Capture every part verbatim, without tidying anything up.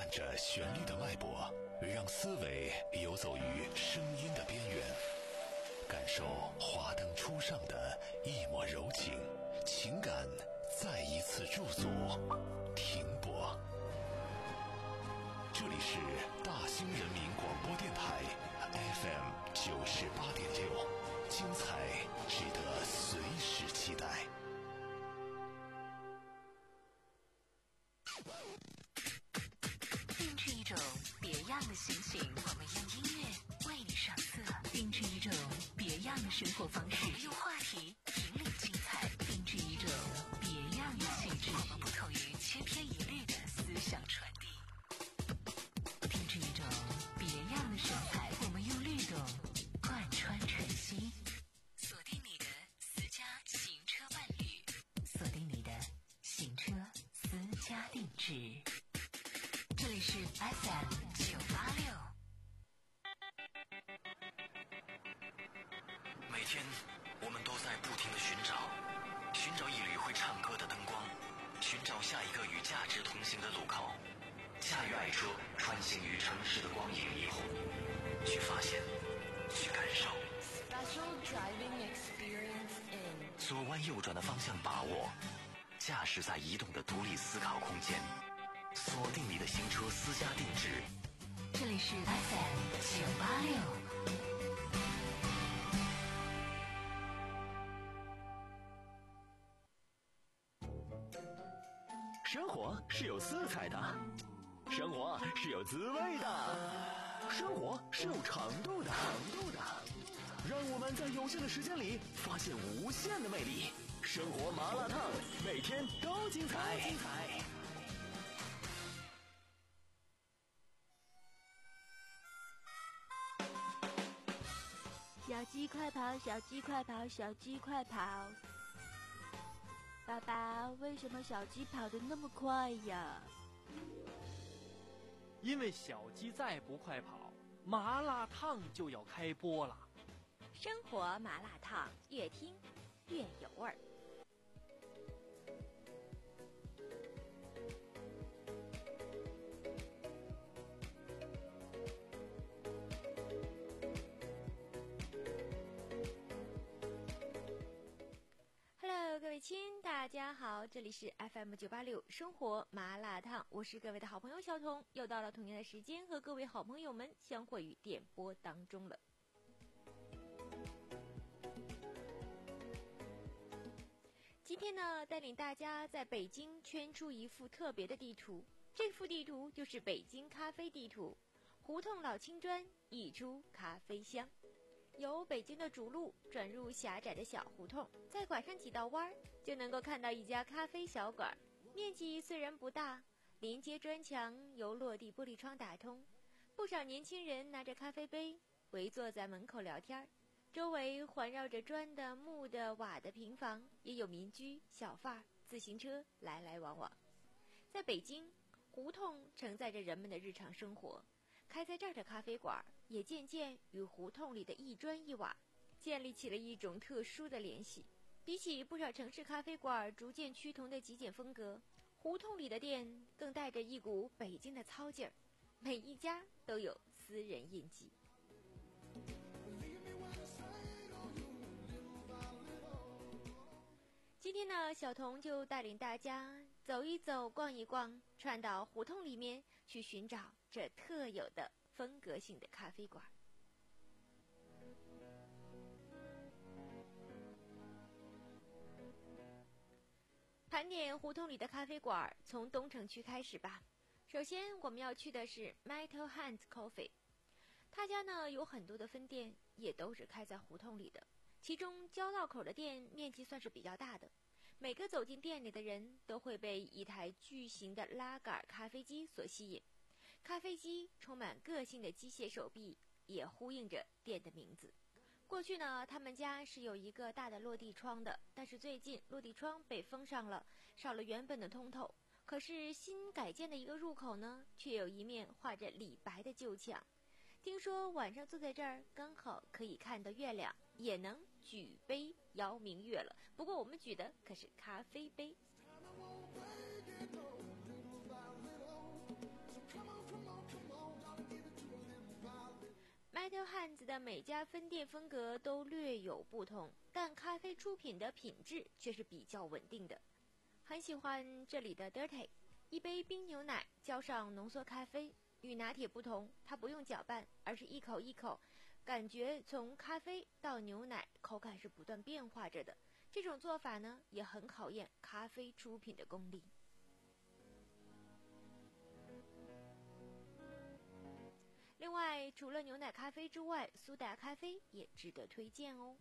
伴着旋律的脉搏，让思维游走于声音的边缘，感受华灯初上的一抹柔情，情感再一次驻足停泊。这里是大兴人民广播电台 F M 九十八点六，精彩值得随时期待。 定制一种别样的心情，我们用音乐为你上色；定制一种别样的生活方式，我们用话题引领精彩；定制一种别样的气质，我们不同于千篇一律的思想传递；定制一种别样的神采，我们用律动贯穿晨曦。锁定你的私家行车伴侣，锁定你的行车私家定制。这里是 F M 九八六。 每天我们都在不停地寻找，寻找一缕会唱歌的灯光，寻找下一个与价值同行的路口。驾驭爱车，穿行于城市的光影霓虹，去发现，去感受。 Special driving experience in 左弯右转的方向把握，驾驶在移动的独立思考空间。锁定你的行车私家定制， 这里是 F M 九八六。 生活是有色彩的，生活是有滋味的，生活是有长度的，长度的。让我们在有限的时间里发现无限的魅力。生活麻辣烫，每天都精彩。精彩。 小鸡快跑，小鸡快跑，小鸡快跑！爸爸，为什么小鸡跑得那么快呀？ 因为小鸡再不快跑，麻辣烫就要开播了。 生活麻辣烫，越听越有味儿。各位亲，大家好，这里是 F M 九八六生活麻辣烫，我是各位的好朋友小彤，又到了同样的时间和各位好朋友们相会于电波当中了。今天呢，带领大家在北京圈出一幅特别的地图，这幅地图就是北京咖啡地图，胡同老青砖，一出咖啡香。由北京的主路转入狭窄的小胡同，再拐上几道弯儿，就能够看到一家咖啡小馆。面积虽然不大，临街砖墙由落地玻璃窗打通，不少年轻人拿着咖啡杯围坐在门口聊天，周围环绕着砖的、木的、瓦的平房，也有民居、小贩、自行车来来往往。在北京，胡同承载着人们的日常生活，开在这儿的咖啡馆也渐渐与胡同里的一砖一瓦建立起了一种特殊的联系。比起不少城市咖啡馆逐渐趋同的极简风格，胡同里的店更带着一股北京的糙劲儿，每一家都有私人印记。今天呢，小彤就带领大家走一走，逛一逛，串到胡同里面去寻找这特有的风格性的咖啡馆。盘点胡同里的咖啡馆，从东城区开始吧。首先我们要去的是 Metal Hands Coffee， 他家呢有很多的分店，也都是开在胡同里的。其中交道口的店面积算是比较大的，每个走进店里的人都会被一台巨型的拉杆咖啡机所吸引。咖啡机充满个性的机械手臂，也呼应着店的名字。过去呢，他们家是有一个大的落地窗的，但是最近落地窗被封上了，少了原本的通透。可是新改建的一个入口呢，却有一面画着李白的旧墙。听说晚上坐在这儿，刚好可以看到月亮，也能举杯邀明月了。不过我们举的可是咖啡杯。 每家分店风格都略有不同，但咖啡出品的品质却是比较稳定的。很喜欢这里的 Dirty， 一杯冰牛奶浇上浓缩咖啡，与拿铁不同，它不用搅拌，而是一口一口，感觉从咖啡到牛奶口感是不断变化着的。这种做法呢，也很考验咖啡出品的功力。另外，除了牛奶咖啡之外，苏打咖啡也值得推荐哦。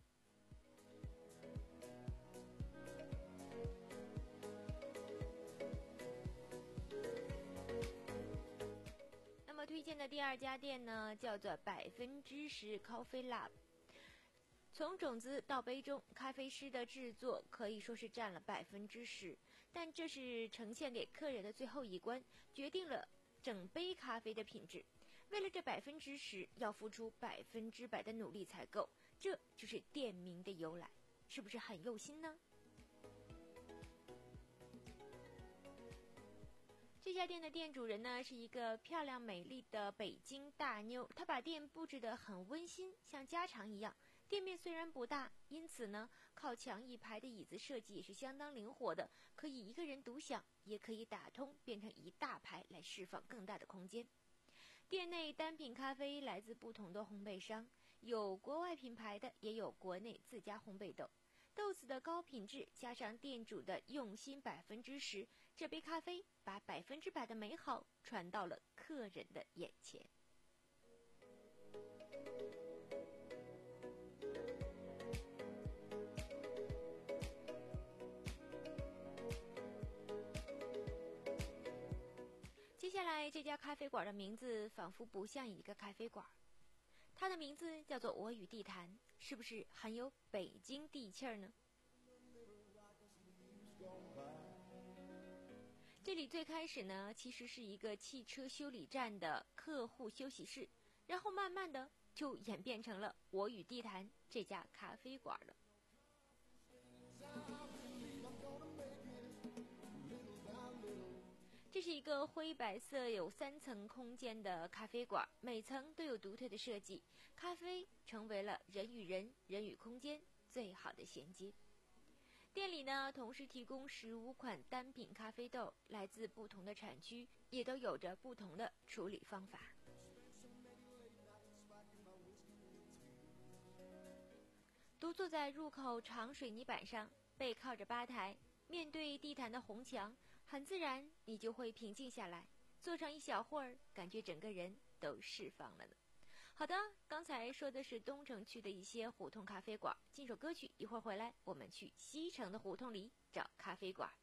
那么推荐的第二家店呢，叫做百分之十 Coffee Lab。从种子到杯中，咖啡师的制作可以说是占了百分之十，但这是呈现给客人的最后一关，决定了整杯咖啡的品质。为了这百分之十，要付出百分之百的努力才够，这就是店名的由来，是不是很用心呢？这家店的店主人呢，是一个漂亮美丽的北京大妞，她把店布置得很温馨，像家常一样。店面虽然不大，因此呢，靠墙一排的椅子设计也是相当灵活的，可以一个人独享，也可以打通变成一大排来释放更大的空间。店内单品咖啡来自不同的烘焙商，有国外品牌的，也有国内自家烘焙豆。豆子的高品质加上店主的用心百分之十，这杯咖啡把百分之百的美好传到了客人的眼前。接下来这家咖啡馆的名字仿佛不像一个咖啡馆，它的名字叫做我与地坛，是不是很有北京地气儿呢？这里最开始呢，其实是一个汽车修理站的客户休息室，然后慢慢的就演变成了我与地坛这家咖啡馆了。这是一个灰白色有三层空间的咖啡馆，每层都有独特的设计，咖啡成为了人与人、人与空间最好的衔接。店里呢，同时提供十五款单品咖啡豆，来自不同的产区，也都有着不同的处理方法。独坐在入口长水泥板上，背靠着吧台，面对地毯的红墙，很自然你就会平静下来，坐上一小会儿，感觉整个人都释放了呢。好的，刚才说的是东城区的一些胡同咖啡馆，进首歌曲，一会儿回来我们去西城的胡同里找咖啡馆。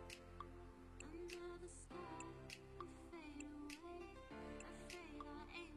Under the sky, we fade away. Afraid our aim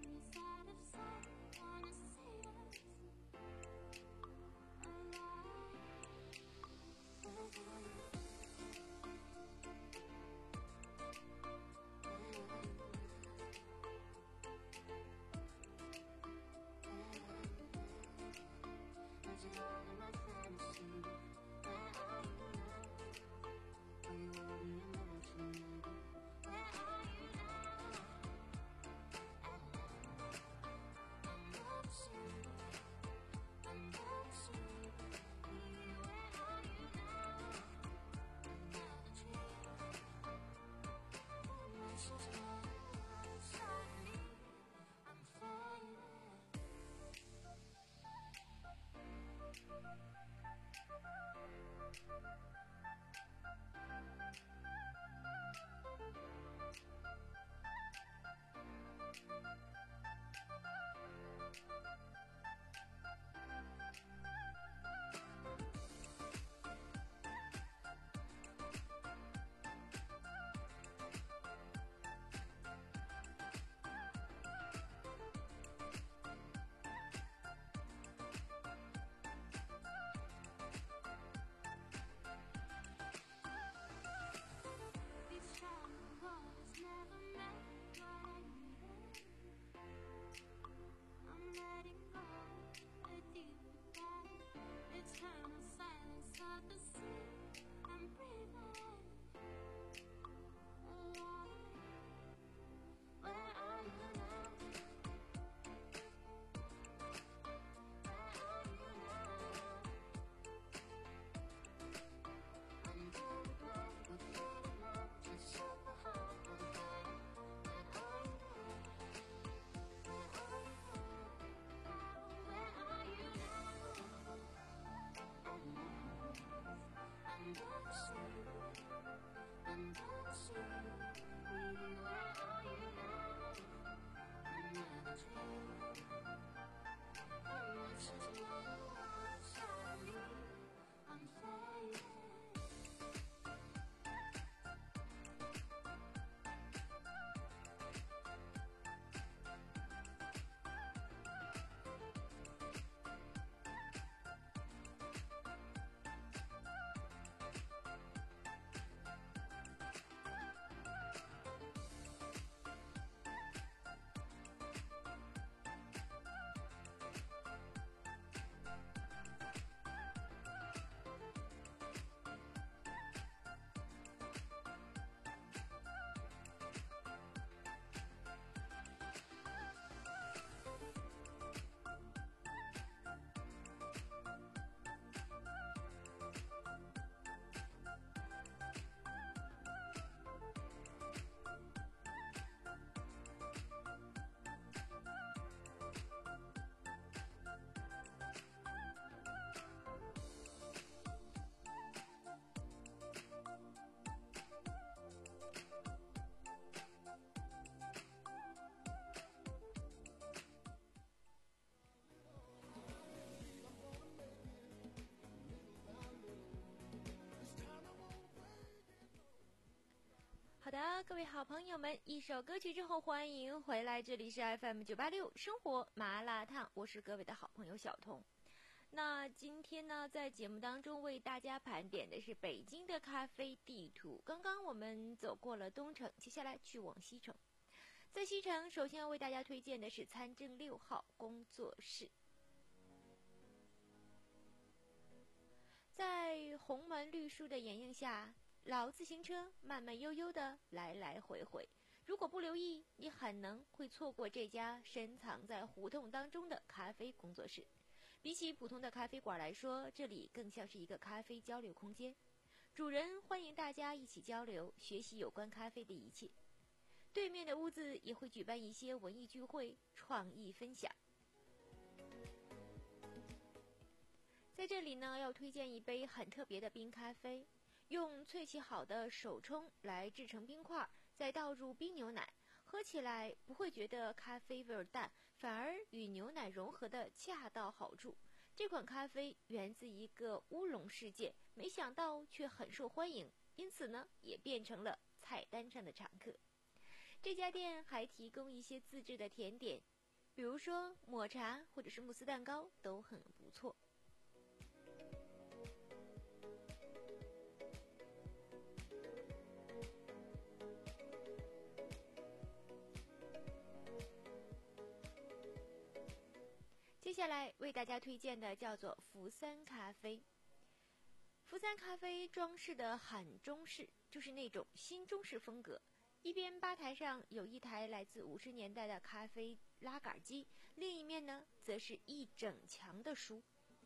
位好朋友们，一首歌曲之后，欢迎回来，这里是 F M 九八六生活麻辣烫，我是各位的好朋友小彤。那今天呢，在节目当中为大家盘点的是北京的咖啡地图。刚刚我们走过了东城，接下来去往西城。在西城，首先要为大家推荐的是参政六号工作室。在红门绿树的掩映下，老自行车慢慢悠悠地来来回回，如果不留意，你很能会错过这家深藏在胡同当中的咖啡工作室。比起普通的咖啡馆来说，这里更像是一个咖啡交流空间，主人欢迎大家一起交流，学习有关咖啡的一切。对面的屋子也会举办一些文艺聚会、创意分享。在这里呢，要推荐一杯很特别的冰咖啡，用萃取好的手冲来制成冰块，再倒入冰牛奶，喝起来不会觉得咖啡味淡，反而与牛奶融合的恰到好处。这款咖啡源自一个乌龙事件，没想到却很受欢迎，因此呢，也变成了菜单上的常客。这家店还提供一些自制的甜点，比如说抹茶或者是慕斯蛋糕都很不错。接下来为大家推荐的叫做福三咖啡。福三咖啡装饰的很中式，就是那种新中式风格。一边吧台上有一台来自五十年代的咖啡拉杆机，另一面呢，则是一整墙的书。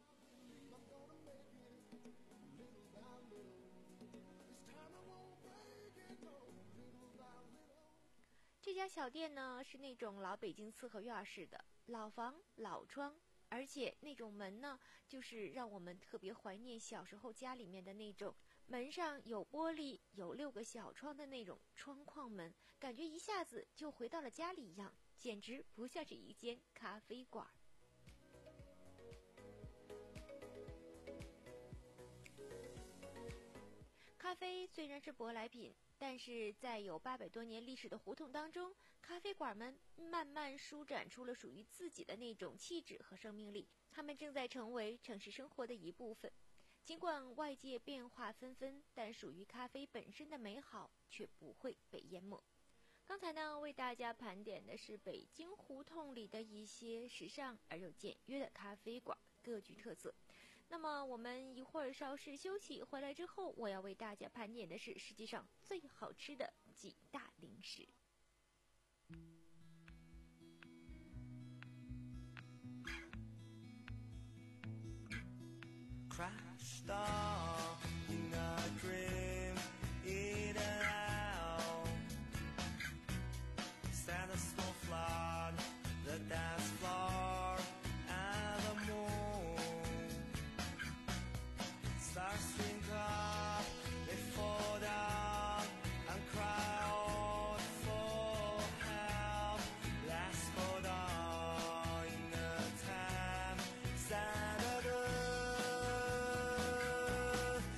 这家小店呢，是那种老北京四合院式的老房老窗，而且那种门呢，就是让我们特别怀念小时候家里面的那种门上有玻璃有六个小窗的那种窗框门，感觉一下子就回到了家里一样，简直不像是一间咖啡馆。咖啡虽然是舶来品，但是在有八百多年历史的胡同当中，咖啡馆们慢慢舒展出了属于自己的那种气质和生命力，它们正在成为城市生活的一部分。尽管外界变化纷纷，但属于咖啡本身的美好却不会被淹没。刚才呢，为大家盘点的是北京胡同里的一些时尚而又简约的咖啡馆，各具特色。那么我们一会儿稍事休息，回来之后我要为大家盘点的是世界上最好吃的几大零食。 Crashed off in a dream, in and out. Santa snow flood the dance floor and the moon. Stars drink up, they fall down and cry out for help. Let's go down in the time Saturday.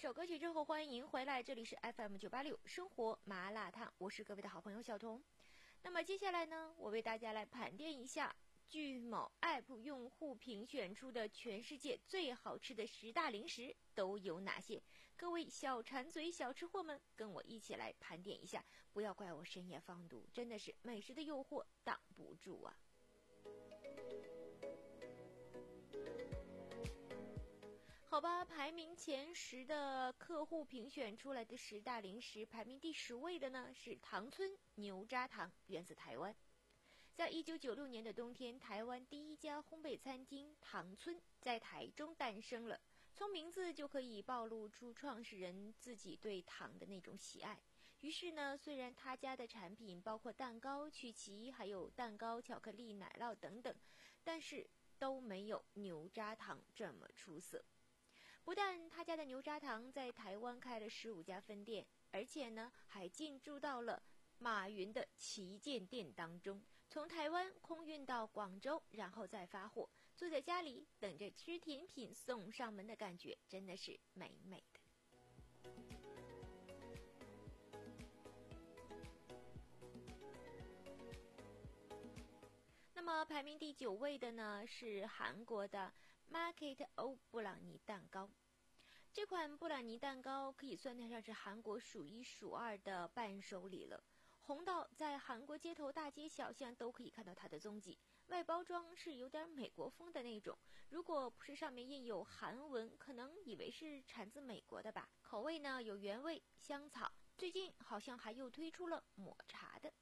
首歌曲之后，欢迎回来，这里是 F M 九八六生活麻辣烫，我是各位的好朋友小彤。那么接下来呢，我为大家来盘点一下据某 App 用户评选出的全世界最好吃的十大零食都有哪些。各位小馋嘴小吃货们，跟我一起来盘点一下，不要怪我深夜放毒，真的是美食的诱惑挡不住啊。好吧，排名前十的客户评选出来的十大零食，排名第十位的呢是糖村牛轧糖，源自台湾。在一九九六年的冬天，台湾第一家烘焙餐厅糖村在台中诞生了。从名字就可以暴露出创始人自己对糖的那种喜爱。于是呢，虽然他家的产品包括蛋糕、曲奇，还有蛋糕、巧克力、奶酪等等，但是都没有牛轧糖这么出色。不但他家的牛轧糖在台湾开了十五家分店，而且呢还进驻到了马云的旗舰店当中，从台湾空运到广州，然后再发货。坐在家里等着吃甜品送上门的感觉，真的是美美的。那么排名第九位的呢是韩国的 Market O 布朗尼蛋糕。这款布朗尼蛋糕可以算得上是韩国数一数二的伴手礼了，红到在韩国街头大街小巷都可以看到它的踪迹。外包装是有点美国风的那种，如果不是上面印有韩文，可能以为是产自美国的吧。口味呢有原味、香草，最近好像还又推出了抹茶的。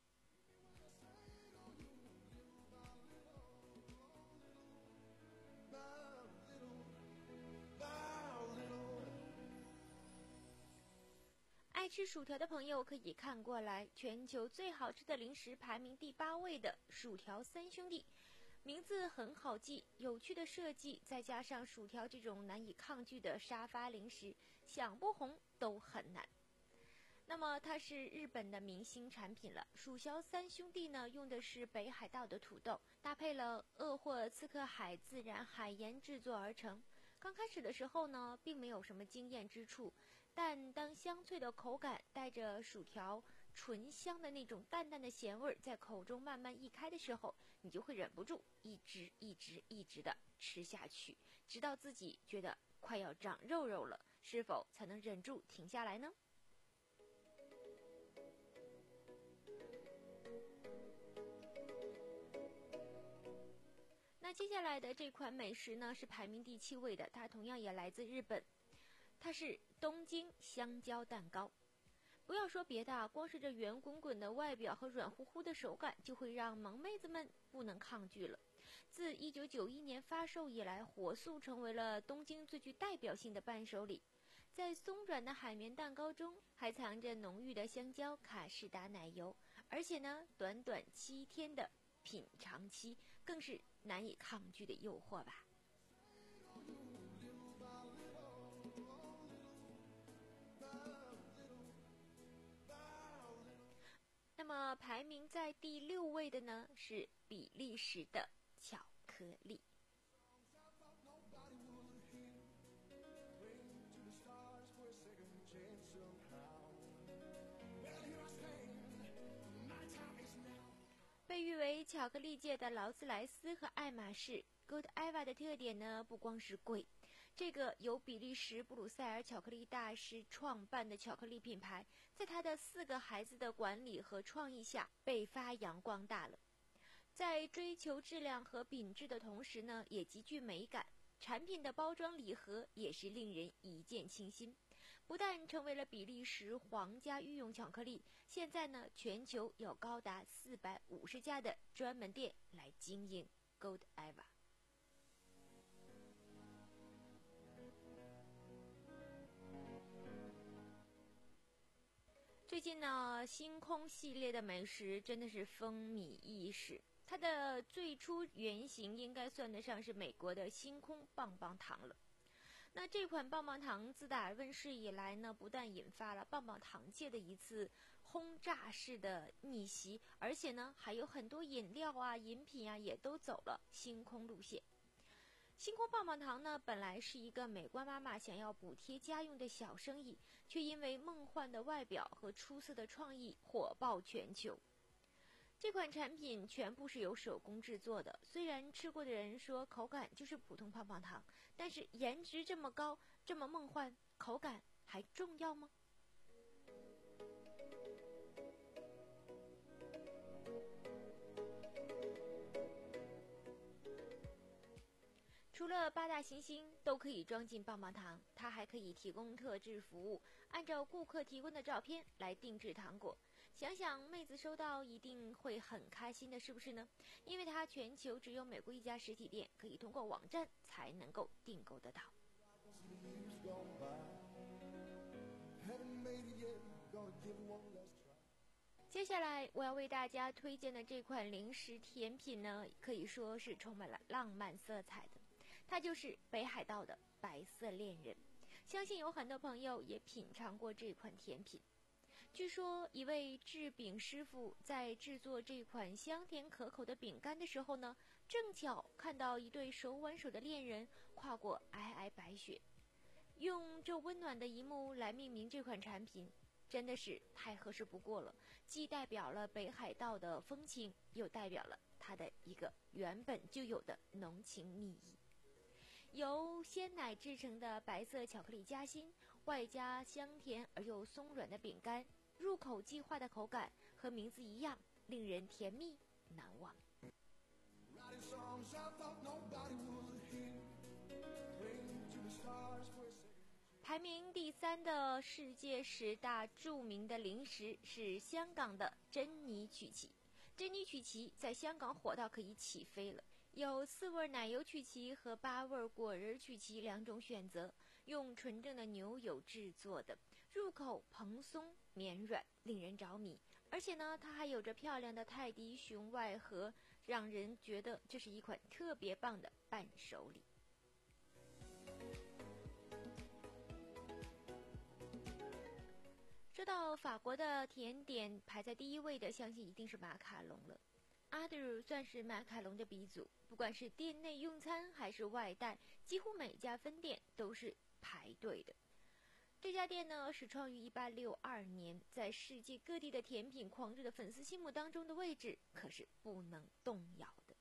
爱吃薯条的朋友可以看过来，全球最好吃的零食排名第八位的薯条三兄弟，名字很好记，有趣的设计，再加上薯条这种难以抗拒的沙发零食，想不红都很难。那么它是日本的明星产品了，薯条三兄弟呢用的是北海道的土豆，搭配了鄂霍次克海自然海盐制作而成。刚开始的时候呢并没有什么惊艳之处，但当香脆的口感带着薯条醇香的那种淡淡的咸味在口中慢慢溢开的时候，你就会忍不住一直一直一直的吃下去，直到自己觉得快要长肉肉了，是否才能忍住停下来呢？那接下来的这款美食呢是排名第七位的，它同样也来自日本，它是东京香蕉蛋糕。不要说别的，光是这圆滚滚的外表和软乎乎的手感就会让萌妹子们不能抗拒了。自一九九一年发售以来，火速成为了东京最具代表性的伴手礼。在松软的海绵蛋糕中还藏着浓郁的香蕉卡士达奶油，而且呢短短七天的品尝期更是难以抗拒的诱惑吧。那么排名在第六位的呢是比利时的巧克力。被誉为巧克力界的劳斯莱斯和爱马仕， Godiva 的特点呢不光是贵，这个由比利时布鲁塞尔巧克力大师创办的巧克力品牌，在他的四个孩子的管理和创意下被发扬光大了。在追求质量和品质的同时呢，也极具美感，产品的包装礼盒也是令人一见倾心。不但成为了比利时皇家御用巧克力，现在呢，全球有高达四百五十家的专门店来经营 Godiva。最近呢，星空系列的美食真的是风靡一时。它的最初原型应该算得上是美国的星空棒棒糖了。那这款棒棒糖自打问世以来呢，不但引发了棒棒糖界的一次轰炸式的逆袭，而且呢，还有很多饮料啊、饮品啊也都走了星空路线。 星空棒棒糖呢，本来是一个美国妈妈想要补贴家用的小生意，却因为梦幻的外表和出色的创意火爆全球。这款产品全部是由手工制作的，虽然吃过的人说口感就是普通棒棒糖，但是颜值这么高，这么梦幻，口感还重要吗？除了八大行星都可以装进棒棒糖，它还可以提供特制服务，按照顾客提供的照片来定制糖果。想想妹子收到一定会很开心的，是不是呢？因为它全球只有美国一家实体店，可以通过网站才能够订购得到。接下来我要为大家推荐的这款零食甜品呢，可以说是充满了浪漫色彩的。它就是北海道的白色恋人，相信有很多朋友也品尝过这款甜品。据说一位制饼师傅在制作这款香甜可口的饼干的时候呢，正巧看到一对手挽手的恋人跨过皑皑白雪，用这温暖的一幕来命名这款产品，真的是太合适不过了，既代表了北海道的风情，又代表了它的一个原本就有的浓情蜜意。由鲜奶制成的白色巧克力夹心，外加香甜而又松软的饼干，入口即化的口感和名字一样，令人甜蜜难忘。排名第三的世界十大著名的零食是香港的珍妮曲奇。珍妮曲奇在香港火到可以起飞了，有四味奶油曲奇和八味果仁曲奇两种选择，用纯正的牛油制作的，入口蓬松绵软，令人着迷。而且呢，它还有着漂亮的泰迪熊外盒，让人觉得这是一款特别棒的伴手礼。说到法国的甜点，排在第一位的相信一定是马卡龙了。阿德鲁算是马卡龙的鼻祖，不管是店内用餐还是外带，几乎每家分店都是排队的。这家店呢，始创于一八六二年，在世界各地的甜品狂热的粉丝心目当中的位置可是不能动摇的。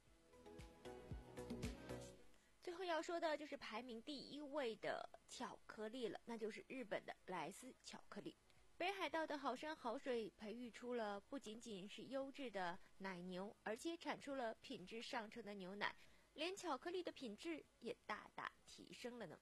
最后要说的就是排名第一位的巧克力了，那就是日本的莱斯巧克力。北海道的好山好水培育出了不仅仅是优质的奶牛，而且产出了品质上乘的牛奶，连巧克力的品质也大大提升了呢。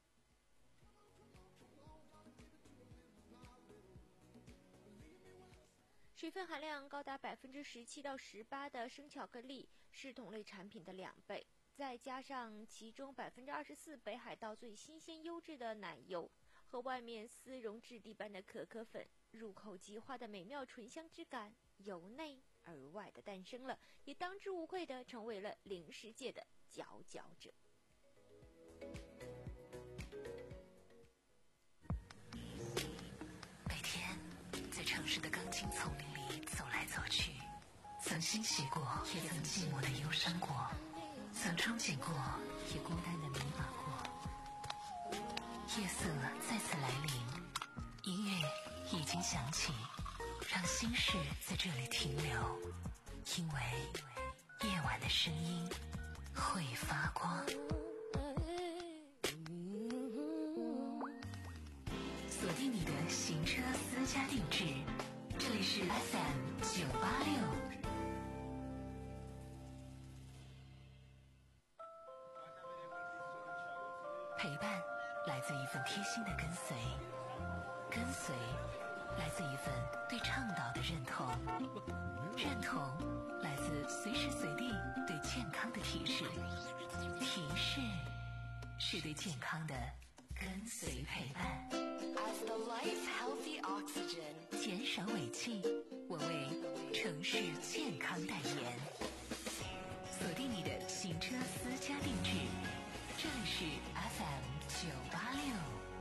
水分含量高达百分之十七到十八的生巧克力是同类产品的两倍，再加上其中百分之二十四北海道最新鲜优质的奶油和外面丝绒质地般的可可粉，入口即化的美妙醇香之感由内而外的诞生了，也当之无愧地成为了零食界的佼佼者。 每天在城市的钢筋丛林里走来走去，曾欣喜过，也曾寂寞的忧伤过，曾憧憬过，也孤单的迷茫过。夜色再次来临，音乐已经响起，让心事在这里停留，因为夜晚的声音会发光。锁定你的行车私家定制，这里是 F M 九八六。陪伴来自一份贴心的跟随，跟随来自一份对倡导的认同，认同来自随时随地对健康的提示，提示是对健康的跟随陪伴。 As the life healthy oxygen， 减少尾气，我为城市健康代言。锁定你的行车私家定制，这里是 F M 九八六。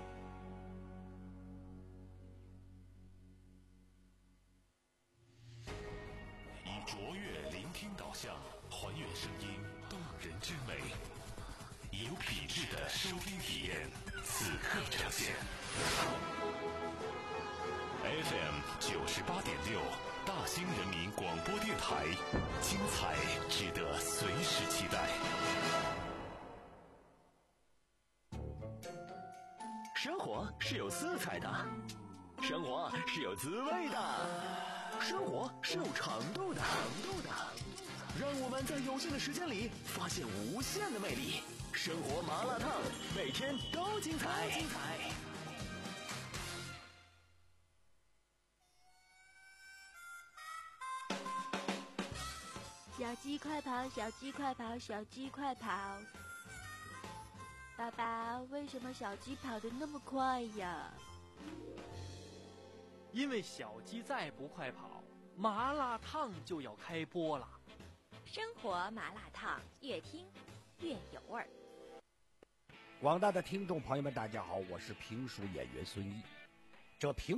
以卓越聆听导向，还原声音动人之美；以有品质的收听体验，此刻呈现。F M 九十八点六，大兴人民广播电台，精彩值得随时期待。 生活是有色彩的，生活是有滋味的，生活是有长度的。让我们在有限的时间里发现无限的魅力。生活麻辣烫，每天都精彩。精彩。 小鸡快跑，小鸡快跑，小鸡快跑！爸爸，为什么小鸡跑得那么快呀？ 因为小鸡再不快跑，麻辣烫就要开播了。 生活麻辣烫，越听越有味儿。 广大的听众朋友们，大家好，我是评书演员孙一。这评